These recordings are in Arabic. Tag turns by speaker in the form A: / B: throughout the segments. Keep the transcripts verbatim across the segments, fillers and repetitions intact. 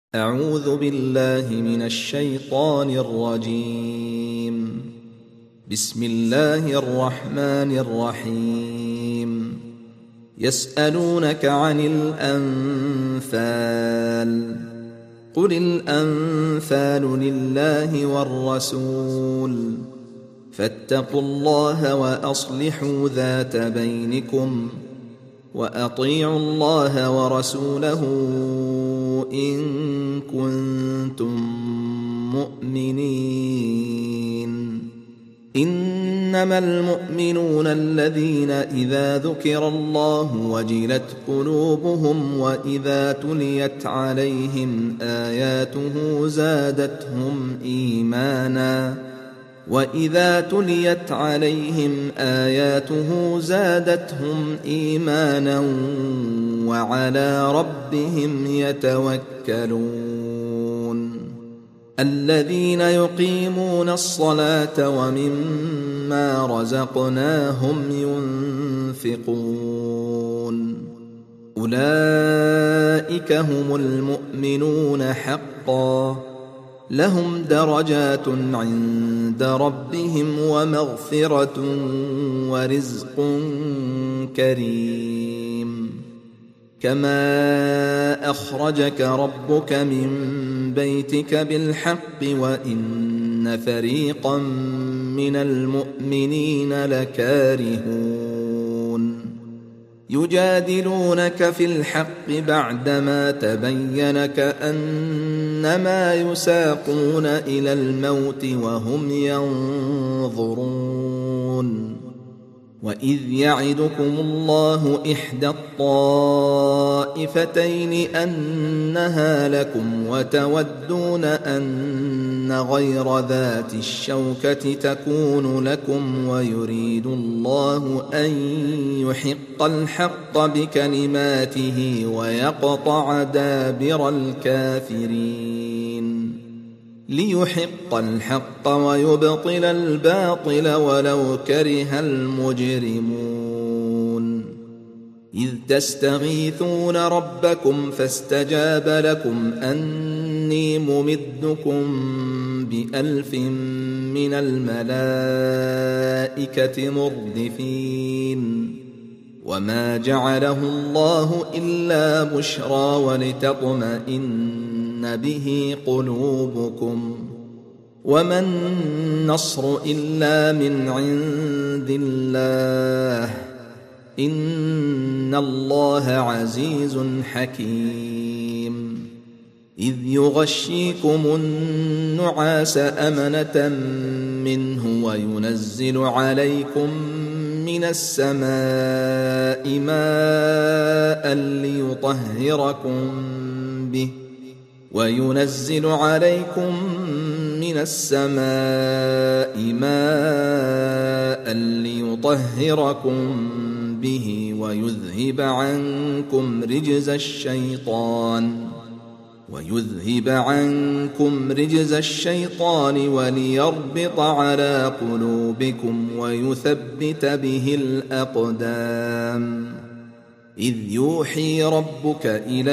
A: أعوذ بالله من الشيطان الرجيم. بسم الله الرحمن الرحيم. يسألونك عن الأنفال قل الأنفال لله والرسول فاتقوا الله وأصلحوا ذات بينكم وأطيعوا الله ورسوله إن كنتم مؤمنين. إنما المؤمنون الذين إذا ذكر الله وجلت قلوبهم وإذا تليت عليهم آياته زادتهم إيمانا وإذا تليت عليهم آياته زادتهم إيمانا وعلى ربهم يتوكلون. الذين يقيمون الصلاة ومما رزقناهم ينفقون أولئك هم المؤمنون حقا لهم درجات عند ربهم ومغفرة ورزق كريم. كما أخرجك ربك من بيتك بالحق وإن فريقا من المؤمنين لكارهون يجادلونك في الحق بعدما تبين كأنما يساقون إلى الموت وهم ينظرون. وإذ يعدكم الله إحدى الطائفتين أنها لكم وتودون أن غير ذات الشوكة تكون لكم ويريد الله أن يحق الحق بكلماته ويقطع دابر الكافرين ليحق الحق ويبطل الباطل ولو كره المجرمون. إذ تستغيثون ربكم فاستجاب لكم أني ممدكم بألف من الملائكة مردفين. وما جعله الله إلا بشرى ولتطمئن به قلوبكم وما النصر إلا من عند الله إن الله عزيز حكيم. إذ يغشيكم النعاس أمنة منه وينزل عليكم من السماء ماء ليطهركم به وينزل عليكم من السماء ماء ليطهركم به ويذهب عنكم رجز الشيطان ويذهب عنكم رجز الشيطان وليربط على قلوبكم ويثبت به الأقدام. إذ يوحي ربك إلى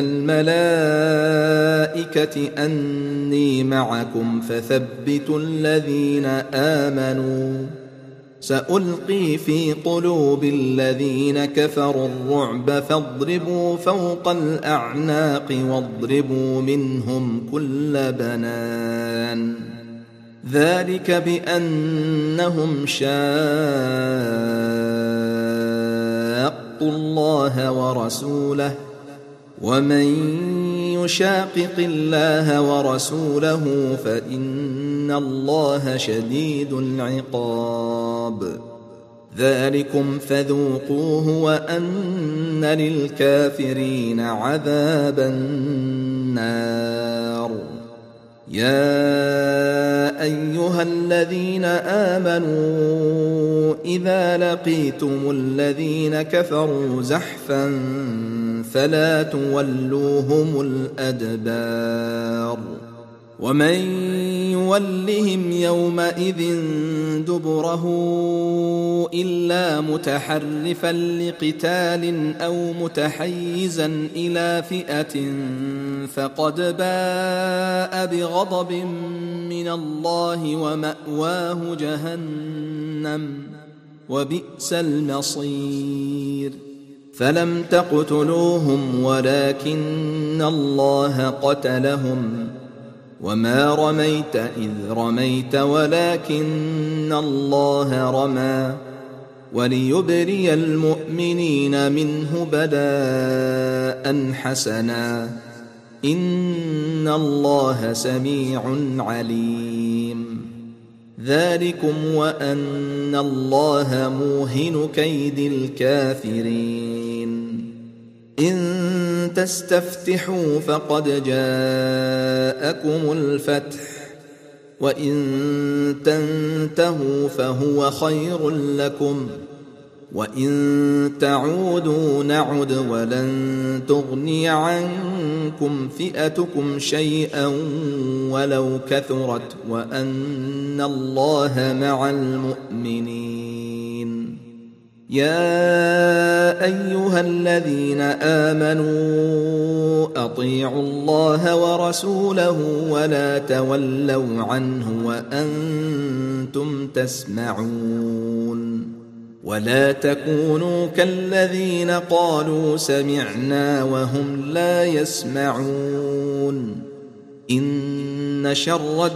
A: الملائكة أني معكم فثبتوا الذين آمنوا سألقي في قلوب الذين كفروا الرعب فاضربوا فوق الأعناق واضربوا منهم كل بنان. ذلك بأنهم شاقوا الله ورسوله ومن يشاقق الله ورسوله فإن الله شديد العقاب. ذلكم فذوقوه وأن للكافرين عذاب النار. يا أيها الذين آمنوا إذا لقيتم الذين كفروا زحفا فلا تولوهم الأدبار ومن يولهم يومئذ دبره إلا متحرفا لقتال أو متحيزا إلى فئة فقد باء بغضب من الله ومأواه جهنم وبئس المصير فلم تقتلوهم ولكن الله قتلهم وما رميت إذ رميت ولكن الله رمى وليبري المؤمنين منه بلاء حسنا إن الله سميع عليم ذلكم وأن الله موهن كيد الكافرين إن تستفتحوا فقد جاءكم الفتح وإن تنتهوا فهو خير لكم وإن تعودوا نعد ولن تغني عنكم فئتكم شيئا ولو كثرت وأن الله مع المؤمنين يا أيها الذين آمنوا أطيعوا الله ورسوله ولا تولوا عنه وأنتم تسمعون ولا تكونوا كالذين قالوا سمعنا وهم لا يسمعون إن شر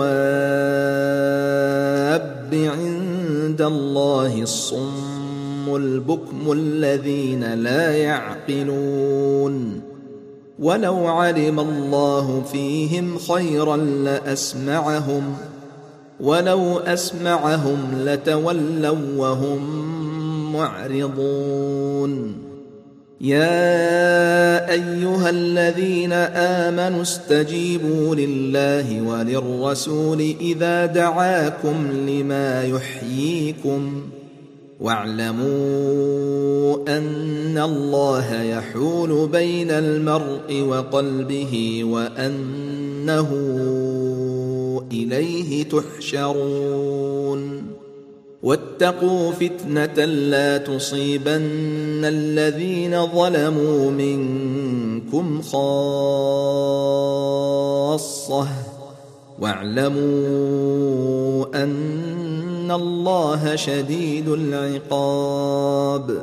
A: الدواب عند الله الصم البكم الذين لا يعقلون ولو علم الله فيهم خيرا لأسمعهم ولو أسمعهم لتولوا وهم معرضون يا أيها الذين آمنوا استجيبوا لله وللرسول إذا دعاكم لما يحييكم واعلموا أن الله يحول بين المرء وقلبه وأنه إليه تحشرون واتقوا فتنة لا تصيبن الذين ظلموا منكم خاصة واعلموا أن الله شديد العقاب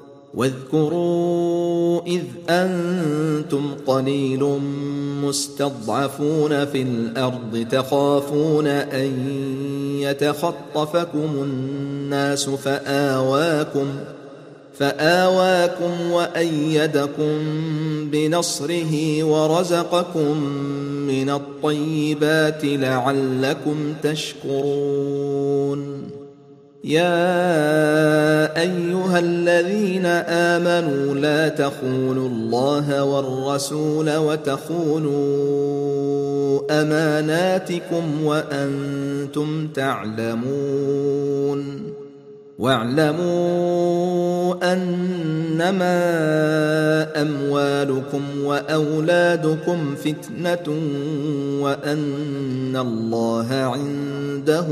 A: واذكروا إذ أنتم قليل مستضعفون في الأرض تخافون أن يتخطفكم الناس فآواكم فآواكم وأيدكم بنصره ورزقكم من الطيبات لعلكم تشكرون يا أيها الذين آمنوا لا تخونوا الله والرسول وتخونوا أماناتكم وأنتم تعلمون واعلموا أنما أموالكم وأولادكم فتنة وأن الله عنده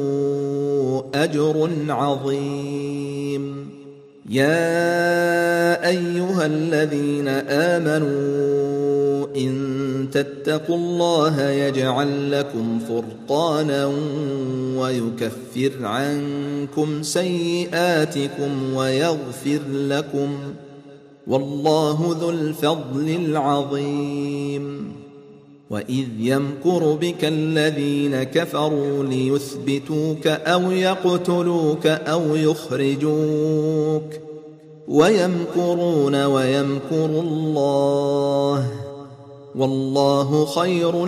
A: أجر عظيم يا أيها الذين آمنوا إن تتقوا الله يجعل لكم فرقانا ويكفر عنكم سيئاتكم ويغفر لكم والله ذو الفضل العظيم وإذ يمكر بك الذين كفروا ليثبتوك أو يقتلوك أو يخرجوك ويمكرون ويمكر الله والله خير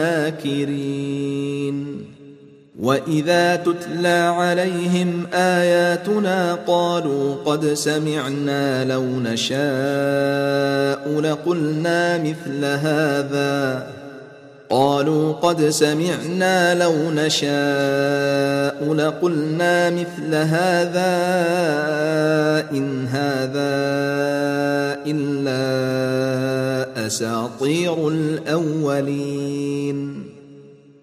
A: الماكرين وإذا تتلى عليهم آياتنا قالوا قد سمعنا لو نشاء لقلنا مثل هذا قالوا قد سمعنا لو نشاء لقلنا مثل هذا إن هذا إلا أساطير الأولين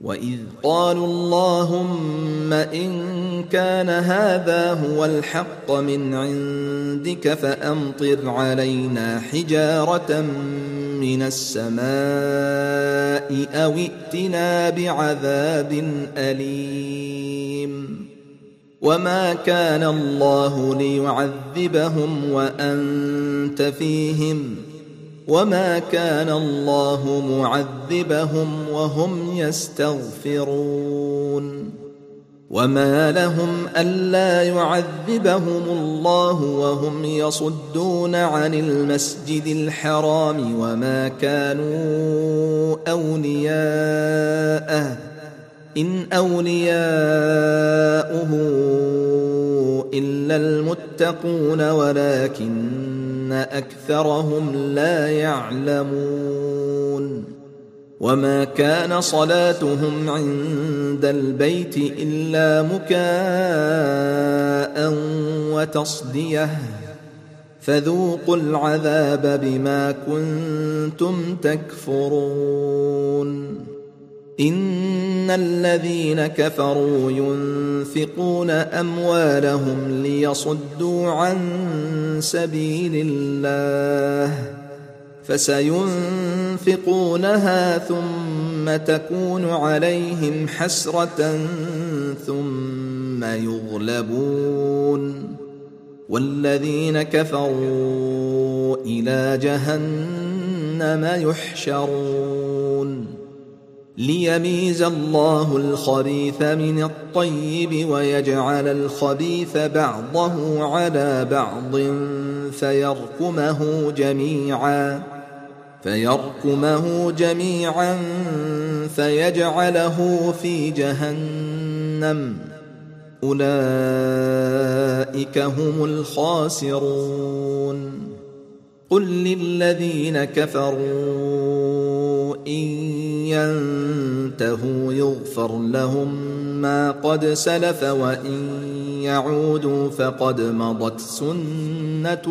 A: وإذ قالوا اللهم إن كان هذا هو الحق من عندك فأمطر علينا حجارة من السماء أو ائتنا بعذاب أليم وما كان الله ليعذبهم وأنت فيهم وما كان الله معذبهم وهم يستغفرون وما لهم ألا يعذبهم الله وهم يصدون عن المسجد الحرام وما كانوا أولياءه إن أولياؤه إلا المتقون ولكن أكثرهم لا يعلمون وما كان صلاتهم عند البيت إلا مكاء وتصدية فذوقوا العذاب بما كنتم تكفرون إن الذين كفروا ينفقون أموالهم ليصدوا عن سبيل الله فسينفقونها ثم تكون عليهم حسرة ثم يغلبون والذين كفروا إلى جهنم يحشرون ليميز الله الخبيث من الطيب ويجعل الخبيث بعضه على بعض فيركمه جميعا فيركمه جميعا فيجعله في جهنم أولئك هم الخاسرون قل للذين كفروا إن ينتهوا يغفر لهم ما قد سلف وإن يعودوا فقد مضت سنة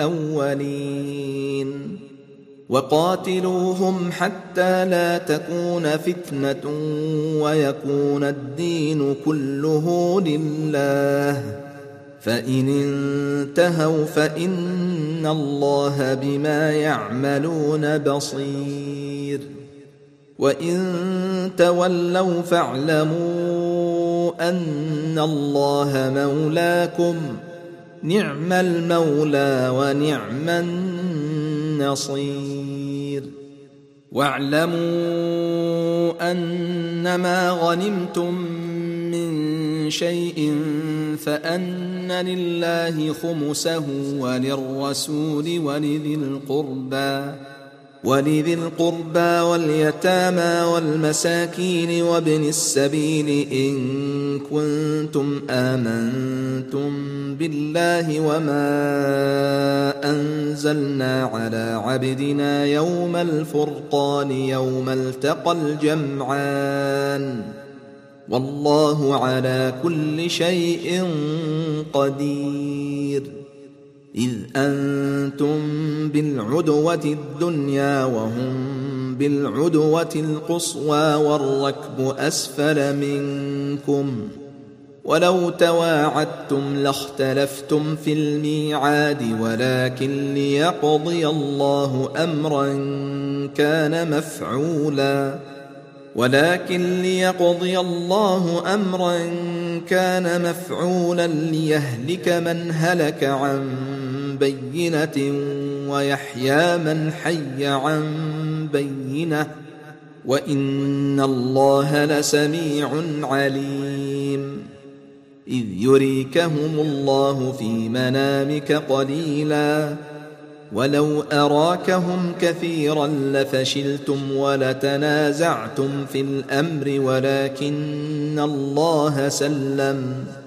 A: الأولين وقاتلوهم حتى لا تكون فتنة ويكون الدين كله لله فإن انتهوا فإن الله بما يعملون بصير وإن تولوا فاعلموا أن الله مولاكم نعم المولى ونعم النصير واعلموا أنما غنمتم من شيء فأن لله خمسه وللرسول ولذي القربى ولذي القربى واليتامى والمساكين وابن السبيل إن كنتم آمنتم بالله وما أنزلنا على عبدنا يوم الفرقان يوم التقى الجمعان والله على كل شيء قدير إذ أنتم بالعدوة الدنيا وهم بالعدوة القصوى والركب أسفل منكم ولو تواعدتم لاختلفتم في الميعاد ولكن ليقضي الله أمرا كان مفعولا ولكن ليقضي الله أمرا كان مفعولا ليهلك من هلك عن بينة ويحيى من حي عن بينة وإن الله لسميع عليم إذ يريكهم الله في منامك قليلا ولو أراكهم كثيرا لفشلتم ولتنازعتم في الأمر ولكن الله سلم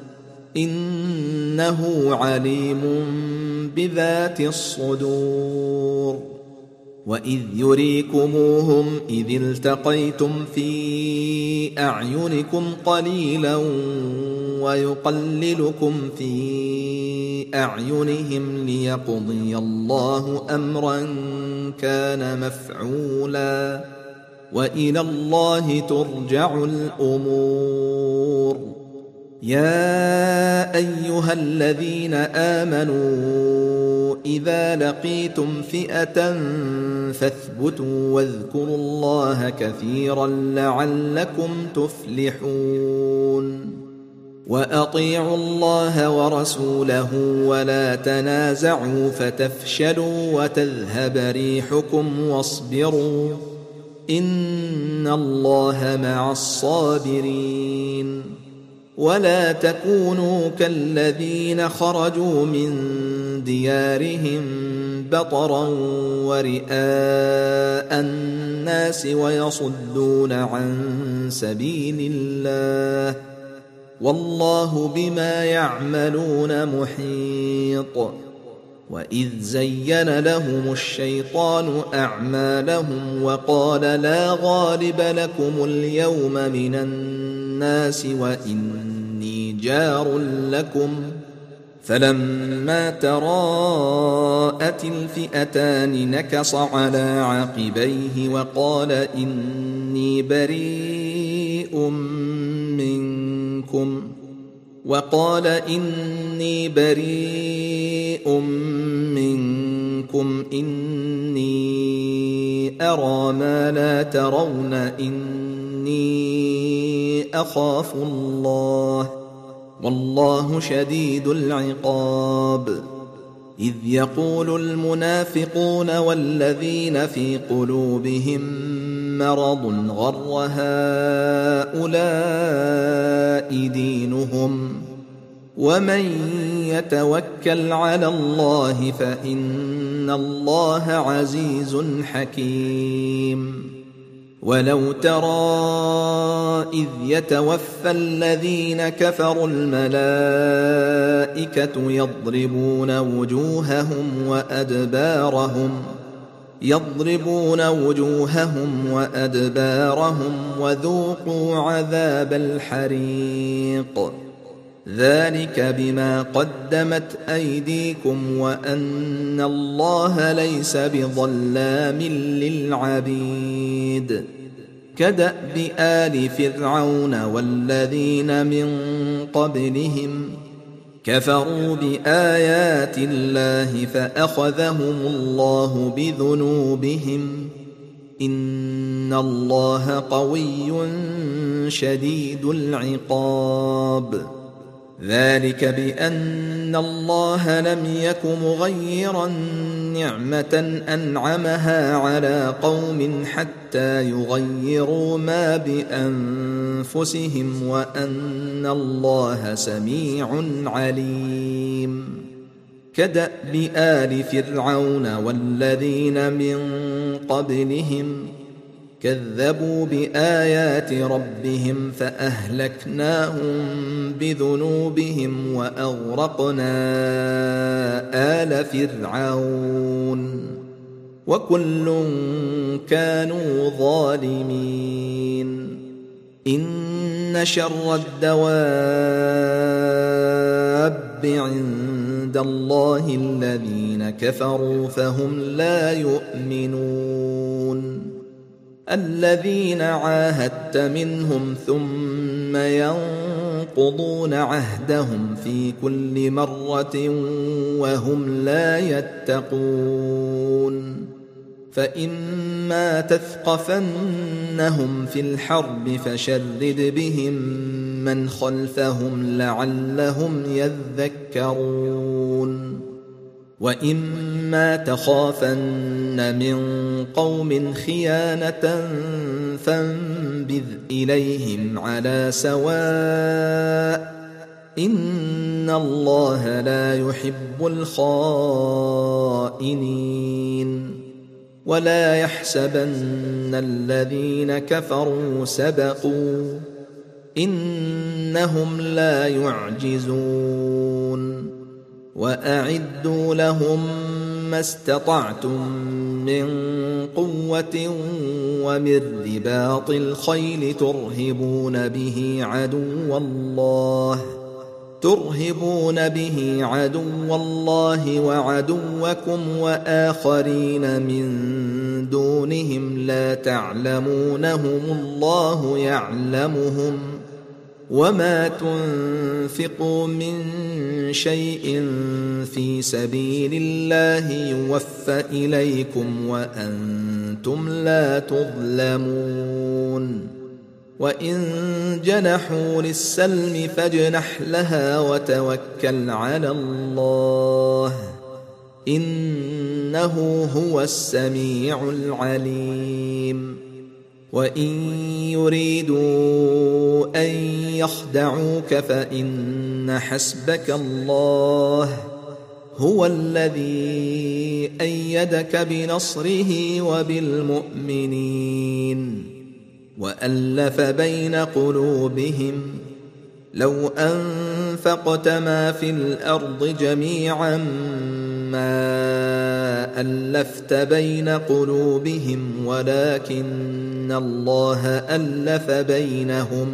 A: إنه عليم بذات الصدور وإذ يريكموهم إذ التقيتم في أعينكم قليلا ويقللكم في أعينهم ليقضي الله أمرا كان مفعولا وإلى الله ترجع الأمور. يا أيها الذين آمنوا إذا لقيتم فئة فاثبتوا واذكروا الله كثيرا لعلكم تفلحون. وأطيعوا الله ورسوله ولا تنازعوا فتفشلوا وتذهب ريحكم واصبروا إن الله مع الصابرين. ولا تكونوا كالذين خرجوا من ديارهم بطرا ورئاء الناس ويصدون عن سبيل الله والله بما يعملون محيط. وإذ زين لهم الشيطان أعمالهم وقال لا غالب لكم اليوم من الناس وإني جار لكم فلما تراءت الفئتان نكص على عقبيه وقال إني بريء منكم وقال إني بريء منكم إني أرى ما لا ترون إني أخاف الله والله شديد العقاب. إذ يقول المنافقون والذين في قلوبهم مرض غر هؤلاء دينهم ومن يتوكل على الله فإن الله عزيز حكيم. ولو ترى إذ يتوفى الذين كفروا الملائكة يضربون وجوههم وأدبارهم يضربون وجوههم وأدبارهم وذوقوا عذاب الحريق ذلك بما قدمت أيديكم وأن الله ليس بظلام للعبيد. كدأب آل فرعون والذين من قبلهم كفروا بآيات الله فأخذهم الله بذنوبهم إن الله قوي شديد العقاب. ذلك بأن الله لم يك مغيرا نعمة أنعمها على قوم حتى يغيروا ما بأنفسهم وأن الله سميع عليم. كدأب آل فرعون والذين من قبلهم كذبوا بآيات ربهم فأهلكناهم بذنوبهم وأغرقنا آل فرعون وكل كانوا ظالمين. إن شر الدواب عند الله الذين كفروا فهم لا يؤمنون. الذين عاهدت منهم ثم ينقضون عهدهم في كل مرة وهم لا يتقون. فإما تثقفنهم في الحرب فشرد بهم من خلفهم لعلهم يذكرون. وإما تخافن من قوم خيانة فانبذ إليهم على سواء إن الله لا يحب الخائنين. ولا يحسبن الذين كفروا سبقوا إنهم لا يعجزون. وأعدوا لهم ما استطعتم من قوة ومن رباط الخيل ترهبون به عدو الله ترهبون به عدو الله وعدوكم وآخرين من دونهم لا تعلمونهم الله يعلمهم وما تنفقوا من شيء في سبيل الله يوفى إليكم وأنتم لا تظلمون وإن جنحوا للسلم فاجنح لها وتوكل على الله إنه هو السميع العليم وإن يريدوا أن يخدعوك فإن حسبك الله هو الذي أيدك بنصره وبالمؤمنين وألف بين قلوبهم لو أنفقت ما في الأرض جميعا ما ألفت بين قلوبهم ولكن الله ألف بينهم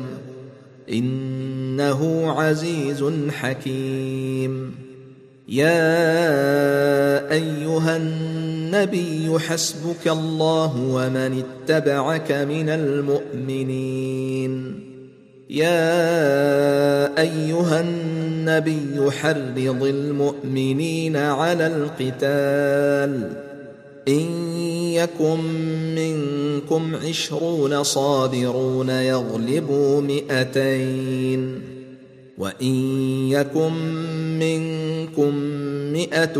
A: إنه عزيز حكيم يا أيها النبي حسبك الله ومن اتبعك من المؤمنين يا أيها النبي حرض المؤمنين على القتال إن يكن منكم عشرون صابرون يغلبوا مئتين وإن يكن منكم مئة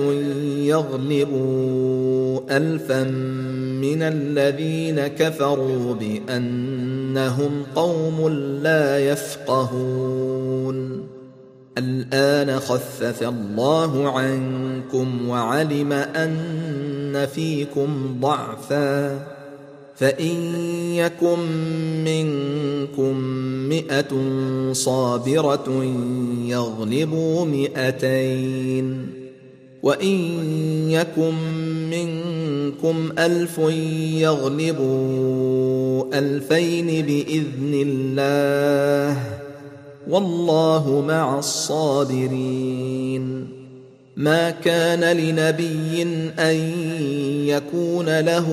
A: يغلبوا ألفا من الذين كفروا بأنهم قوم لا يفقهون الآن خفف الله عنكم وعلم أن فيكم ضعفا فإن يكن منكم مئة صابرة يغلبوا مئتين وإن يكن منكم ألف يغلبوا ألفين بإذن الله والله مع الصابرين ما كان لنبي أن يكون له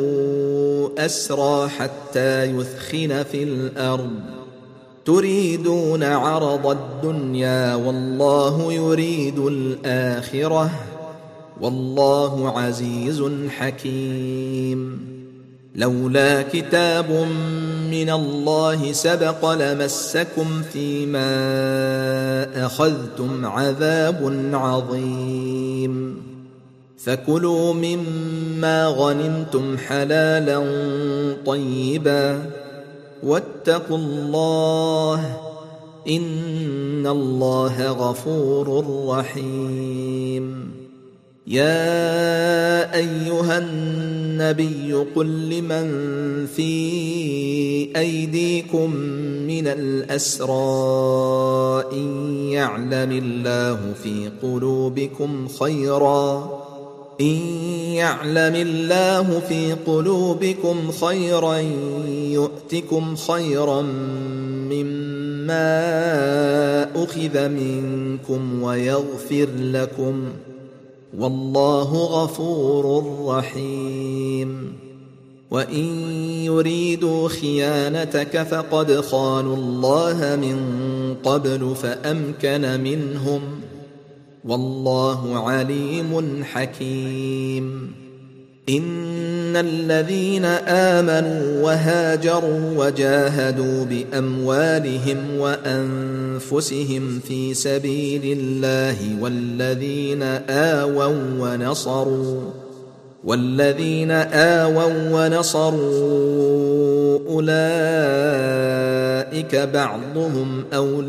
A: أسرى حتى يثخن في الأرض تريدون عرض الدنيا والله يريد الآخرة والله عزيز حكيم لولا كتاب من الله سبق لمسكم فيما أخذتم عذاب عظيم فكلوا مما غنمتم حلالا طيبا واتقوا الله إن الله غفور رحيم يا أيها النبي قل لمن في أيديكم من الأسرى إن يعلم الله في قلوبكم خيرا إن يعلم الله في قلوبكم خيرا يؤتكم خيرا مما أخذ منكم ويغفر لكم والله غفور رحيم وإن يريدوا خيانتك فقد خانوا الله من قبل فأمكن منهم والله عليم حكيم إن الذين آمنوا وهاجروا وجاهدوا بأموالهم وأنفسهم في سبيل الله والذين آووا ونصروا والذين آووا ونصروا أولئك بعضهم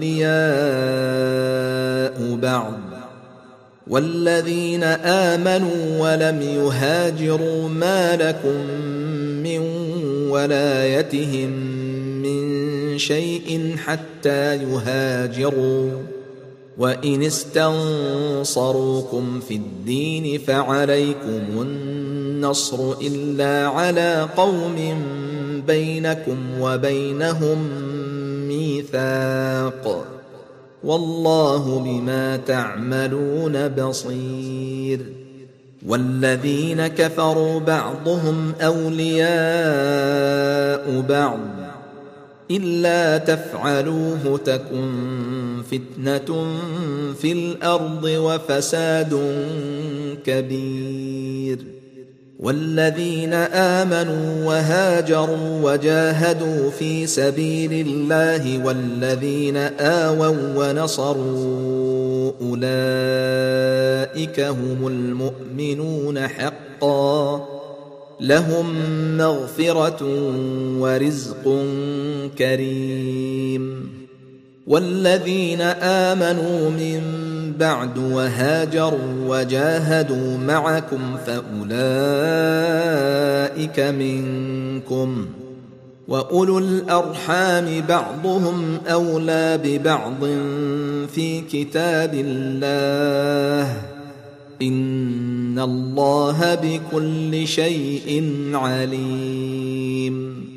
A: أولياء بعض والذين آمنوا ولم يهاجروا ما لكم من ولايتهم من شيء حتى يهاجروا وإن استنصروكم في الدين فعليكم النصر إلا على قوم بينكم وبينهم ميثاق والله بما تعملون بصير. والذين كفروا بعضهم أولياء بعض إلا تفعلوه تكن فتنة في الأرض وفساد كبير. والذين آمنوا وهاجروا وجاهدوا في سبيل الله والذين آووا ونصروا أولئك هم المؤمنون حقا لهم مغفرة ورزق كريم. والذين آمنوا من بعد وهاجروا وجاهدوا معكم فأولئك منكم وأولو الأرحام بعضهم أولى ببعض في كتاب الله إن الله بكل شيء عليم.